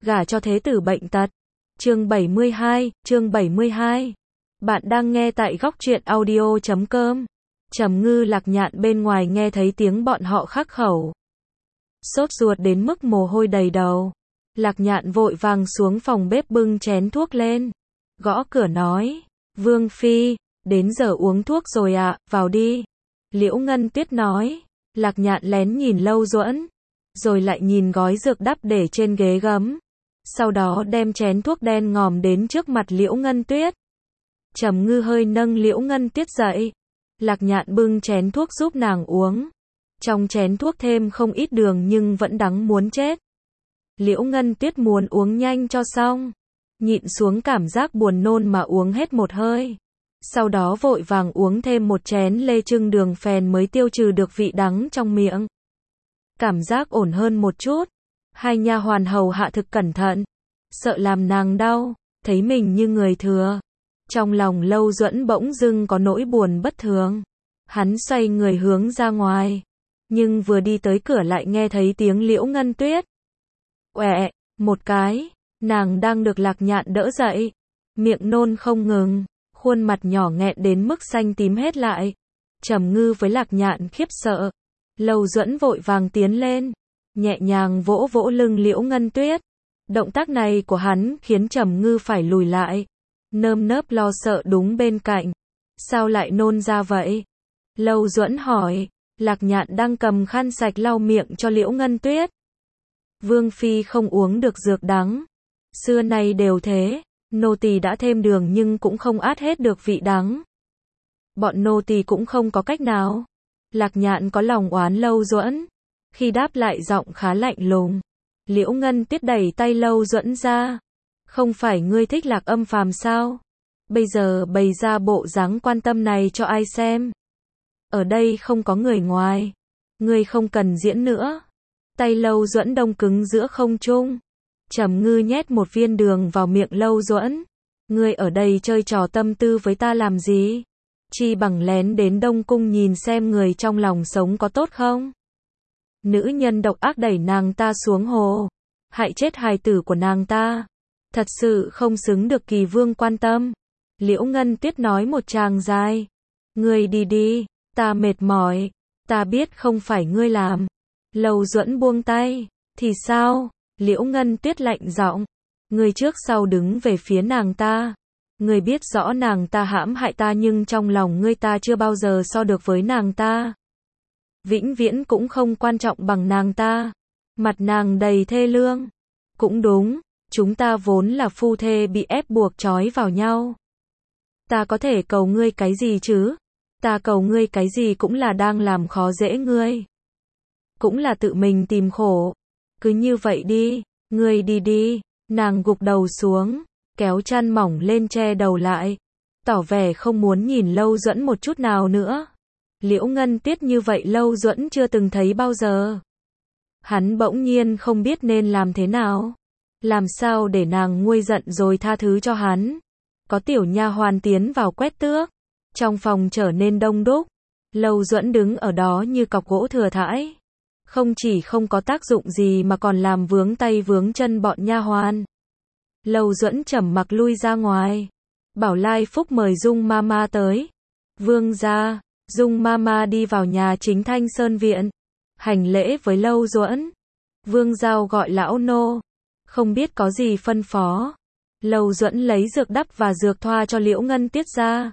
gả cho thế tử bệnh tật. Chương 72. Bạn đang nghe tại góc truyện audio.com. Trầm Ngư Lạc Nhạn bên ngoài nghe thấy tiếng bọn họ khắc khẩu. Sốt ruột đến mức mồ hôi đầy đầu. Lạc Nhạn vội vàng xuống phòng bếp bưng chén thuốc lên. Gõ cửa nói, Vương Phi, đến giờ uống thuốc rồi ạ, vào đi. Liễu Ngân Tuyết nói. Lạc Nhạn lén nhìn Lâu Duẫn, rồi lại nhìn gói dược đắp để trên ghế gấm. Sau đó đem chén thuốc đen ngòm đến trước mặt Liễu Ngân Tuyết. Trầm Ngư hơi nâng Liễu Ngân Tuyết dậy. Lạc Nhạn bưng chén thuốc giúp nàng uống. Trong chén thuốc thêm không ít đường nhưng vẫn đắng muốn chết. Liễu Ngân Tuyết muốn uống nhanh cho xong. Nhịn xuống cảm giác buồn nôn mà uống hết một hơi. Sau đó vội vàng uống thêm một chén lê trưng đường phèn mới tiêu trừ được vị đắng trong miệng. Cảm giác ổn hơn một chút. Hai nha hoàn hầu hạ thực cẩn thận. Sợ làm nàng đau, thấy mình như người thừa. Trong lòng Lâu Duẫn bỗng dưng có nỗi buồn bất thường. Hắn xoay người hướng ra ngoài. Nhưng vừa đi tới cửa lại nghe thấy tiếng Liễu Ngân Tuyết. Oẹ, một cái, nàng đang được Lạc Nhạn đỡ dậy. Miệng nôn không ngừng, khuôn mặt nhỏ nghẹn đến mức xanh tím hết lại. Trầm Ngư với Lạc Nhạn khiếp sợ. Lâu Duẫn vội vàng tiến lên, nhẹ nhàng vỗ vỗ lưng Liễu Ngân Tuyết. Động tác này của hắn khiến Trầm Ngư phải lùi lại. Nơm nớp lo sợ đúng bên cạnh. Sao lại nôn ra vậy? Lâu Duẫn hỏi. Lạc Nhạn đang cầm khăn sạch lau miệng cho Liễu Ngân Tuyết. Vương Phi không uống được dược đắng. Xưa nay đều thế. Nô tỳ đã thêm đường nhưng cũng không át hết được vị đắng. Bọn nô tỳ cũng không có cách nào. Lạc Nhạn có lòng oán Lâu Duẫn. Khi đáp lại giọng khá lạnh lùng. Liễu Ngân Tuyết đẩy tay Lâu Duẫn ra. Không phải ngươi thích Lạc Âm Phàm sao? Bây giờ bày ra bộ dáng quan tâm này cho ai xem? Ở đây không có người ngoài. Ngươi không cần diễn nữa. Tay Lâu Duẫn đông cứng giữa không trung. Trầm Ngư nhét một viên đường vào miệng Lâu Duẫn. Ngươi ở đây chơi trò tâm tư với ta làm gì? Chi bằng lén đến Đông Cung nhìn xem người trong lòng sống có tốt không? Nữ nhân độc ác đẩy nàng ta xuống hồ. Hại chết hài tử của nàng ta. Thật sự không xứng được Kỳ Vương quan tâm. Liễu Ngân Tuyết nói một tràng dài. Ngươi đi đi, ta mệt mỏi. Ta biết không phải ngươi làm. Lâu Duẫn buông tay. Thì sao? Liễu Ngân Tuyết lạnh giọng. Ngươi trước sau đứng về phía nàng ta. Ngươi biết rõ nàng ta hãm hại ta nhưng trong lòng ngươi ta chưa bao giờ so được với nàng ta. Vĩnh viễn cũng không quan trọng bằng nàng ta. Mặt nàng đầy thê lương. Cũng đúng, chúng ta vốn là phu thê bị ép buộc trói vào nhau. Ta có thể cầu ngươi cái gì chứ? Ta cầu ngươi cái gì cũng là đang làm khó dễ ngươi. Cũng là tự mình tìm khổ. Cứ như vậy đi, ngươi đi đi. Nàng gục đầu xuống, kéo chăn mỏng lên che đầu lại. Tỏ vẻ không muốn nhìn Lâu Duẫn một chút nào nữa. Liễu Ngân Tuyết như vậy Lâu Duẫn chưa từng thấy bao giờ. Hắn bỗng nhiên không biết nên làm thế nào. Làm sao để nàng nguôi giận rồi tha thứ cho hắn. Có tiểu nha hoàn tiến vào quét tước. Trong phòng trở nên đông đúc. Lâu Duẫn đứng ở đó như cọc gỗ thừa thãi. Không chỉ không có tác dụng gì mà còn làm vướng tay vướng chân bọn nha hoàn. Lâu Duẫn trầm mặc lui ra ngoài. Bảo Lai Phúc mời Dung Mama tới. Vương gia. Dung Mama đi vào nhà chính Thanh Sơn Viện. Hành lễ với Lâu Duẫn. Vương Giao gọi lão nô. Không biết có gì phân phó. Lâu Duẫn lấy dược đắp và dược thoa cho Liễu Ngân Tuyết ra.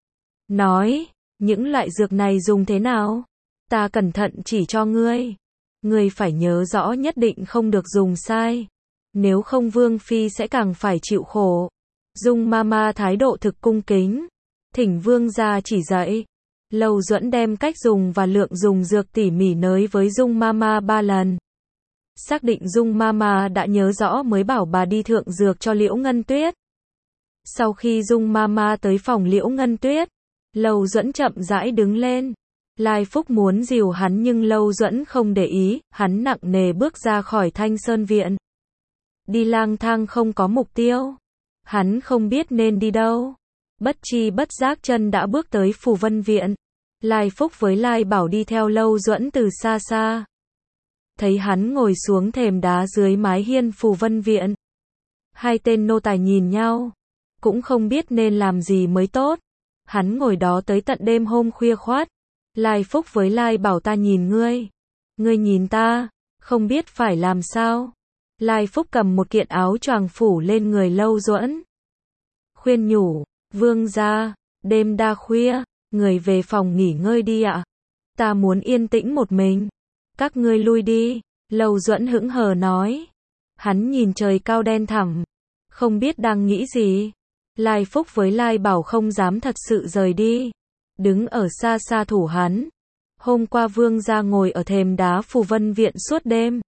Nói, những loại dược này dùng thế nào? Ta cẩn thận chỉ cho ngươi. Ngươi phải nhớ rõ nhất định không được dùng sai. Nếu không Vương Phi sẽ càng phải chịu khổ. Dung Mama thái độ thực cung kính. Thỉnh Vương gia chỉ dạy. Lâu Duẫn đem cách dùng và lượng dùng dược tỉ mỉ nói với Dung Mama 3 lần. Xác định Dung Mama đã nhớ rõ mới bảo bà đi thượng dược cho Liễu Ngân Tuyết. Sau khi Dung Mama tới phòng Liễu Ngân Tuyết, Lâu Duẫn chậm rãi đứng lên. Lai Phúc muốn dìu hắn nhưng Lâu Duẫn không để ý, hắn nặng nề bước ra khỏi Thanh Sơn Viện. Đi lang thang không có mục tiêu. Hắn không biết nên đi đâu. Bất chi bất giác chân đã bước tới Phù Vân Viện. Lai Phúc với Lai Bảo đi theo Lâu Duẫn từ xa xa. thấy hắn ngồi xuống thềm đá dưới mái hiên Phù Vân Viện. Hai tên nô tài nhìn nhau, cũng không biết nên làm gì mới tốt. Hắn ngồi đó tới tận đêm hôm khuya khoắt. Lai Phúc với Lai Bảo ta nhìn ngươi. Ngươi nhìn ta, không biết phải làm sao. Lai Phúc cầm một kiện áo choàng phủ lên người Lâu Duẫn. Khuyên nhủ, vương gia, đêm đa khuya, người về phòng nghỉ ngơi đi ạ. Ta muốn yên tĩnh một mình. Các ngươi lui đi, Lâu Duẫn hững hờ nói. Hắn nhìn trời cao đen thẳm, không biết đang nghĩ gì. Lai Phúc với Lai Bảo không dám thật sự rời đi, đứng ở xa xa thủ hắn. Hôm qua vương gia ngồi ở thềm đá Phù Vân Viện suốt đêm.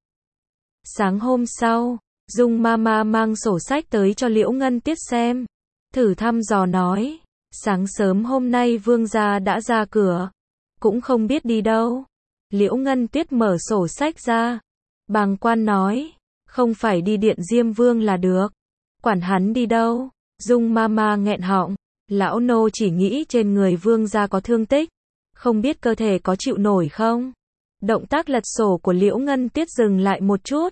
Sáng hôm sau, Dung Mama mang sổ sách tới cho Liễu Ngân Tiết xem, thử thăm dò nói, sáng sớm hôm nay vương gia đã ra cửa, cũng không biết đi đâu. Liễu Ngân Tiết mở sổ sách ra, bàng quan nói, không phải đi điện Diêm Vương là được, quản hắn đi đâu. Dung Mama nghẹn họng, lão nô chỉ nghĩ trên người vương gia có thương tích, không biết cơ thể có chịu nổi không. Động tác lật sổ của Liễu Ngân Tiết dừng lại một chút.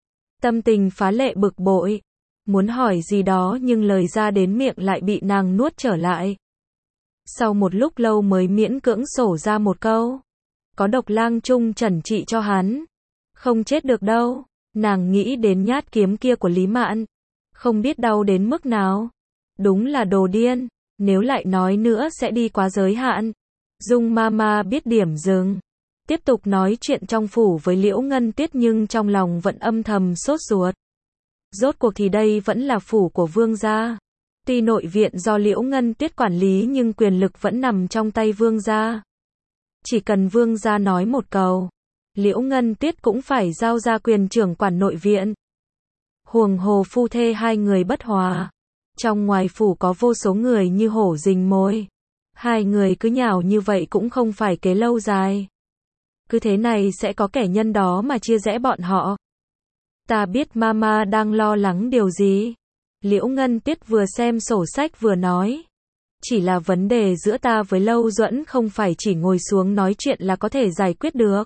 Tâm tình phá lệ bực bội, muốn hỏi gì đó nhưng lời ra đến miệng lại bị nàng nuốt trở lại. Sau một lúc lâu mới miễn cưỡng sổ ra một câu. Có Độc Lang Trung chẩn trị cho hắn. Không chết được đâu. Nàng nghĩ đến nhát kiếm kia của Lý Mạn. Không biết đau đến mức nào. Đúng là đồ điên. Nếu lại nói nữa sẽ đi quá giới hạn. Dung Mama biết điểm dừng. Tiếp tục nói chuyện trong phủ với Liễu Ngân Tiết nhưng trong lòng vẫn âm thầm sốt ruột. Rốt cuộc thì đây vẫn là phủ của vương gia. Tuy nội viện do Liễu Ngân Tiết quản lý nhưng quyền lực vẫn nằm trong tay vương gia. Chỉ cần vương gia nói một câu, Liễu Ngân Tiết cũng phải giao ra quyền trưởng quản nội viện. Huồng hồ phu thê hai người bất hòa. Trong ngoài phủ có vô số người như hổ rình mồi. Hai người cứ nhào như vậy cũng không phải kế lâu dài. Cứ thế này sẽ có kẻ nhân đó mà chia rẽ bọn họ. Ta biết Mama đang lo lắng điều gì. Liễu Ngân Tiết vừa xem sổ sách vừa nói. Chỉ là vấn đề giữa ta với Lâu Duẫn không phải chỉ ngồi xuống nói chuyện là có thể giải quyết được.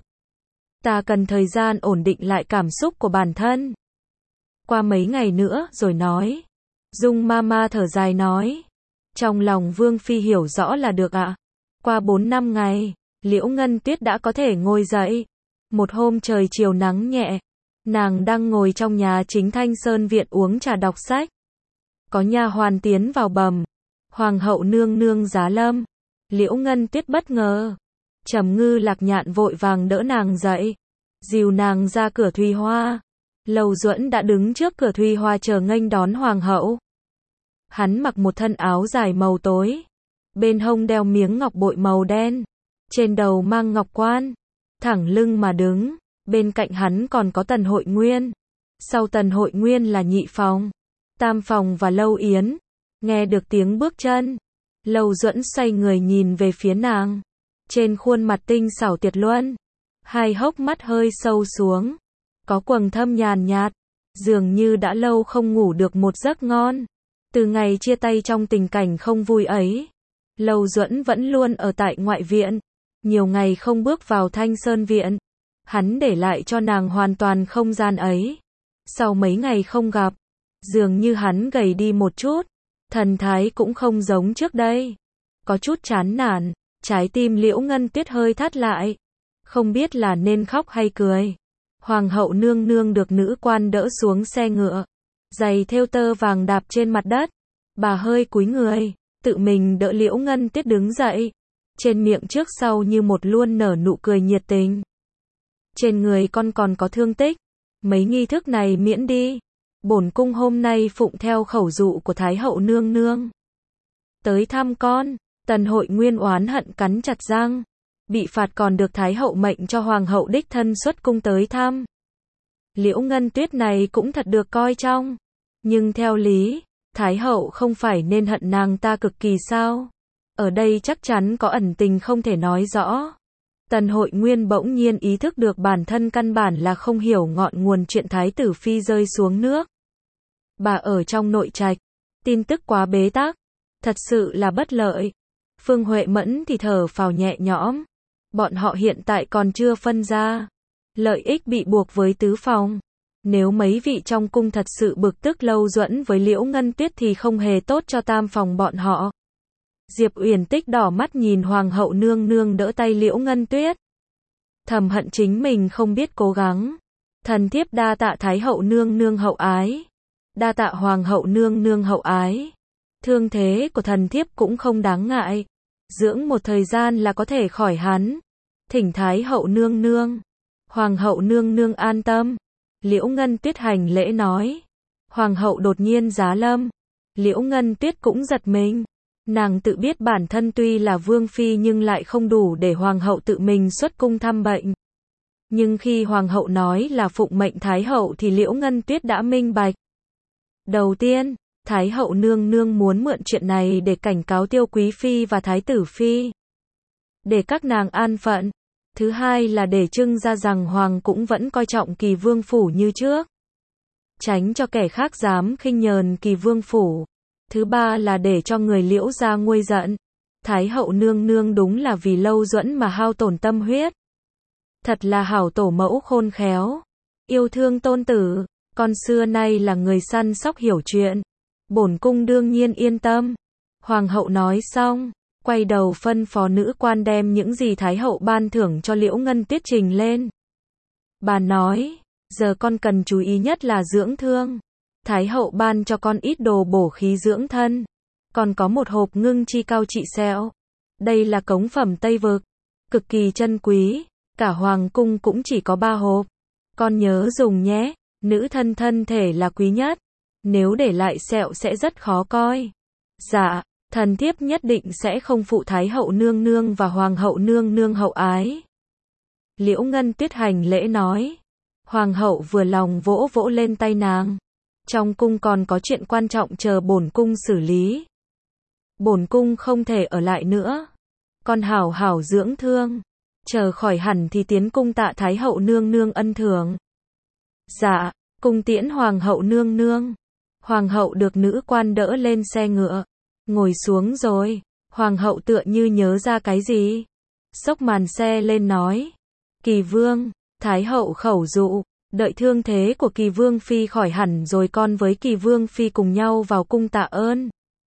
Ta cần thời gian ổn định lại cảm xúc của bản thân. Qua mấy ngày nữa rồi nói. Dung Mama thở dài nói. Trong lòng Vương Phi hiểu rõ là được ạ. Qua 4-5 ngày, Liễu Ngân Tiết đã có thể ngồi dậy. Một hôm trời chiều nắng nhẹ. Nàng đang ngồi trong nhà chính Thanh Sơn Viện uống trà đọc sách. Có nha hoàn tiến vào bẩm. Hoàng hậu nương nương giá lâm. Liễu Ngân Tiết bất ngờ. Trầm Ngư Lạc Nhạn vội vàng đỡ nàng dậy. Dìu nàng ra cửa Thùy Hoa. Lâu Duẫn đã đứng trước cửa Thùy Hoa chờ nghênh đón hoàng hậu. Hắn mặc một thân áo dài màu tối. Bên hông đeo miếng ngọc bội màu đen. Trên đầu mang ngọc quan. Thẳng lưng mà đứng. Bên cạnh hắn còn có Tần Hội Nguyên. Sau Tần Hội Nguyên là Nhị Phòng, Tam Phòng và Lâu Yến. Nghe được tiếng bước chân, Lâu Duẫn xoay người nhìn về phía nàng. Trên khuôn mặt tinh xảo tuyệt luân, hai hốc mắt hơi sâu xuống, có quầng thâm nhàn nhạt, dường như đã lâu không ngủ được một giấc ngon. Từ ngày chia tay trong tình cảnh không vui ấy, Lâu Duẫn vẫn luôn ở tại ngoại viện, nhiều ngày không bước vào Thanh Sơn Viện. Hắn để lại cho nàng hoàn toàn không gian ấy. Sau mấy ngày không gặp, dường như hắn gầy đi một chút, thần thái cũng không giống trước đây. Có chút chán nản, trái tim Liễu Ngân Tiết hơi thắt lại. Không biết là nên khóc hay cười. Hoàng hậu nương nương được nữ quan đỡ xuống xe ngựa. Giày thêu tơ vàng đạp trên mặt đất. Bà hơi cúi người, tự mình đỡ Liễu Ngân Tiết đứng dậy. Trên miệng trước sau như một luôn nở nụ cười nhiệt tình. Trên người con còn có thương tích. Mấy nghi thức này miễn đi. Bổn cung hôm nay phụng theo khẩu dụ của Thái hậu nương nương. Tới thăm con. Tần Hội Nguyên oán hận cắn chặt răng. Bị phạt còn được Thái hậu mệnh cho hoàng hậu đích thân xuất cung tới thăm. Liễu Ngân Tuyết này cũng thật được coi trọng. Nhưng theo lý, Thái hậu không phải nên hận nàng ta cực kỳ sao? Ở đây chắc chắn có ẩn tình không thể nói rõ. Tần Hội Nguyên bỗng nhiên ý thức được bản thân căn bản là không hiểu ngọn nguồn chuyện Thái tử Phi rơi xuống nước. Bà ở trong nội trạch, tin tức quá bế tắc, thật sự là bất lợi. Phương Huệ Mẫn thì thở phào nhẹ nhõm. Bọn họ hiện tại còn chưa phân ra. Lợi ích bị buộc với tứ phòng. Nếu mấy vị trong cung thật sự bực tức Lâu Duẫn với Liễu Ngân Tuyết thì không hề tốt cho tam phòng bọn họ. Diệp Uyển Tích đỏ mắt nhìn Hoàng hậu nương nương đỡ tay Liễu Ngân Tuyết. Thầm hận chính mình không biết cố gắng. Thần thiếp đa tạ Thái hậu nương nương hậu ái. Đa tạ Hoàng hậu nương nương hậu ái. Thương thế của thần thiếp cũng không đáng ngại. Dưỡng một thời gian là có thể khỏi hắn. Thỉnh Thái hậu nương nương. Hoàng hậu nương nương an tâm. Liễu Ngân Tuyết hành lễ nói. Hoàng hậu đột nhiên giá lâm. Liễu Ngân Tuyết cũng giật mình. Nàng tự biết bản thân tuy là vương phi nhưng lại không đủ để hoàng hậu tự mình xuất cung thăm bệnh. Nhưng khi hoàng hậu nói là phụng mệnh Thái hậu thì Liễu Ngân Tuyết đã minh bạch. Đầu tiên, Thái hậu nương nương muốn mượn chuyện này để cảnh cáo Tiêu Quý phi và Thái tử phi. Để các nàng an phận. Thứ hai là để trưng ra rằng hoàng cũng vẫn coi trọng Kỳ Vương phủ như trước. Tránh cho kẻ khác dám khinh nhờn Kỳ Vương phủ. Thứ ba là để cho người Liễu gia nguôi giận. Thái hậu nương nương đúng là vì Lâu Duẫn mà hao tổn tâm huyết. Thật là hảo tổ mẫu khôn khéo. Yêu thương tôn tử. Con xưa nay là người săn sóc hiểu chuyện. Bổn cung đương nhiên yên tâm. Hoàng hậu nói xong, quay đầu phân phó nữ quan đem những gì Thái hậu ban thưởng cho Liễu Ngân Tuyết trình lên. Bà nói, giờ con cần chú ý nhất là dưỡng thương. Thái hậu ban cho con ít đồ bổ khí dưỡng thân. Còn có một hộp ngưng chi cao trị sẹo. Đây là cống phẩm Tây Vực. Cực kỳ chân quý. Cả hoàng cung cũng chỉ có 3 hộp. Con nhớ dùng nhé. Nữ thân thân thể là quý nhất. Nếu để lại sẹo sẽ rất khó coi. Dạ, thần thiếp nhất định sẽ không phụ Thái hậu nương nương và Hoàng hậu nương nương hậu ái. Liễu Ngân Tuyết hành lễ nói. Hoàng hậu vừa lòng vỗ vỗ lên tay nàng. Trong cung còn có chuyện quan trọng chờ bổn cung xử lý. Bổn cung không thể ở lại nữa. Con hảo hảo dưỡng thương. Chờ khỏi hẳn thì tiến cung tạ Thái hậu nương nương ân thưởng. Dạ, cung tiễn Hoàng hậu nương nương. Hoàng hậu được nữ quan đỡ lên xe ngựa. Ngồi xuống rồi. Hoàng hậu tựa như nhớ ra cái gì. Xốc màn xe lên nói. Kỳ vương, Thái hậu khẩu dụ. Đợi thương thế của Kỳ vương phi khỏi hẳn rồi con với Kỳ vương phi cùng nhau vào cung tạ ơn.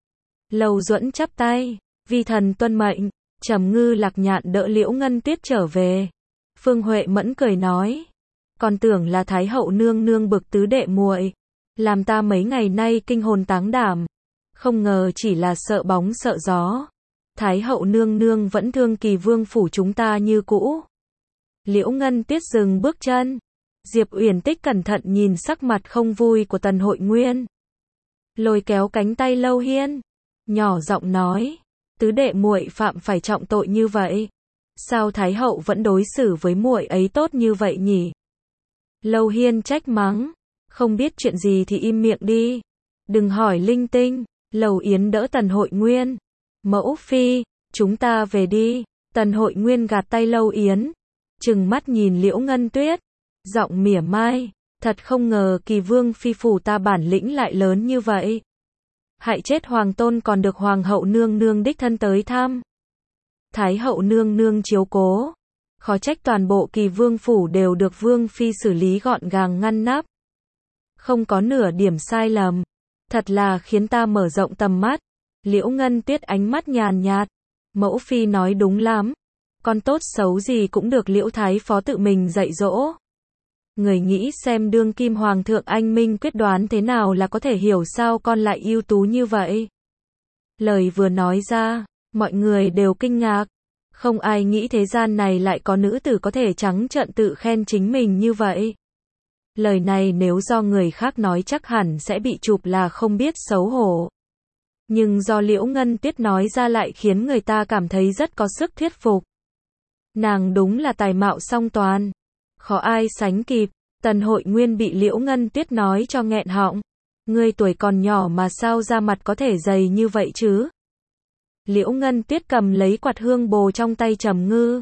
Lâu Duẫn chắp tay. Vi thần tuân mệnh. Trầm Ngư Lạc Nhạn đỡ Liễu Ngân Tuyết trở về. Phương Huệ Mẫn cười nói. Còn tưởng là Thái hậu nương nương bực tứ đệ muội, làm ta mấy ngày nay kinh hồn táng đảm. Không ngờ chỉ là sợ bóng sợ gió. Thái hậu nương nương vẫn thương Kỳ Vương phủ chúng ta như cũ. Liễu Ngân Tuyết dừng bước chân. Diệp Uyển Tích cẩn thận nhìn sắc mặt không vui của Tần Hội Nguyên. Lôi kéo cánh tay Lâu Hiên. Nhỏ giọng nói. Tứ đệ muội phạm phải trọng tội như vậy. Sao Thái hậu vẫn đối xử với muội ấy tốt như vậy nhỉ? Lâu Hiên trách mắng. Không biết chuyện gì thì im miệng đi. Đừng hỏi linh tinh. Lầu Yến đỡ Tần Hội Nguyên. Mẫu phi, chúng ta về đi. Tần Hội Nguyên gạt tay Lâu Yến. Trừng mắt nhìn Liễu Ngân Tuyết. Giọng mỉa mai. Thật không ngờ Kỳ Vương phi phủ ta bản lĩnh lại lớn như vậy. Hại chết hoàng tôn còn được Hoàng hậu nương nương đích thân tới thăm. Thái hậu nương nương chiếu cố. Khó trách toàn bộ Kỳ Vương phủ đều được Vương phi xử lý gọn gàng ngăn nắp. Không có nửa điểm sai lầm. Thật là khiến ta mở rộng tầm mắt. Liễu Ngân Tuyết ánh mắt nhàn nhạt. Mẫu phi nói đúng lắm. Con tốt xấu gì cũng được Liễu Thái phó tự mình dạy dỗ. Người nghĩ xem đương kim hoàng thượng anh minh quyết đoán thế nào là có thể hiểu sao con lại ưu tú như vậy. Lời vừa nói ra, mọi người đều kinh ngạc. Không ai nghĩ thế gian này lại có nữ tử có thể trắng trợn tự khen chính mình như vậy. Lời này nếu do người khác nói chắc hẳn sẽ bị chụp là không biết xấu hổ. Nhưng do Liễu Ngân Tuyết nói ra lại khiến người ta cảm thấy rất có sức thuyết phục. Nàng đúng là tài mạo song toàn. Khó ai sánh kịp. Tần Hội Nguyên bị Liễu Ngân Tuyết nói cho nghẹn họng. Ngươi tuổi còn nhỏ mà sao da mặt có thể dày như vậy chứ? Liễu Ngân Tuyết cầm lấy quạt hương bồ trong tay Trầm Ngư.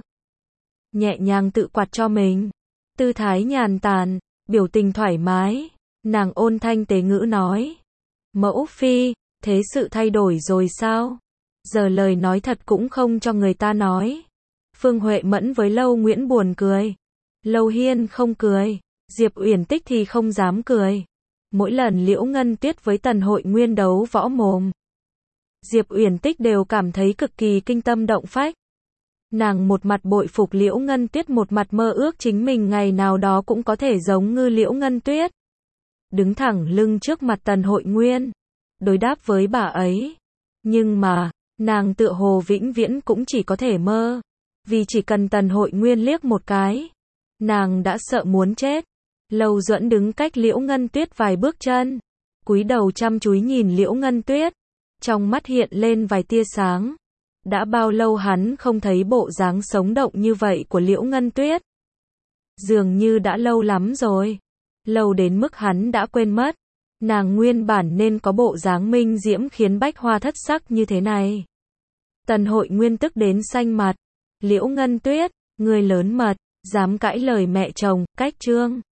Nhẹ nhàng tự quạt cho mình. Tư thái nhàn tản, biểu tình thoải mái. Nàng ôn thanh tế ngữ nói. Mẫu phi, thế sự thay đổi rồi sao? Giờ lời nói thật cũng không cho người ta nói. Phương Huệ Mẫn với Lâu Nguyễn buồn cười. Lâu Hiên không cười, Diệp Uyển Tích thì không dám cười. Mỗi lần Liễu Ngân Tuyết với Tần Hội Nguyên đấu võ mồm, Diệp Uyển Tích đều cảm thấy cực kỳ kinh tâm động phách. Nàng một mặt bội phục Liễu Ngân Tuyết, một mặt mơ ước chính mình ngày nào đó cũng có thể giống như Liễu Ngân Tuyết, đứng thẳng lưng trước mặt Tần Hội Nguyên, đối đáp với bà ấy. Nhưng mà, nàng tựa hồ vĩnh viễn cũng chỉ có thể mơ, vì chỉ cần Tần Hội Nguyên liếc một cái, nàng đã sợ muốn chết. Lâu Duẫn đứng cách Liễu Ngân Tuyết vài bước chân, cúi đầu chăm chú nhìn Liễu Ngân Tuyết, trong mắt hiện lên vài tia sáng. Đã bao lâu hắn không thấy bộ dáng sống động như vậy của Liễu Ngân Tuyết? Dường như đã lâu lắm rồi. Lâu đến mức hắn đã quên mất. Nàng nguyên bản nên có bộ dáng minh diễm khiến bách hoa thất sắc như thế này. Tần Hội Nguyên tức đến xanh mặt. Liễu Ngân Tuyết, người lớn mật, dám cãi lời mẹ chồng, cách trương.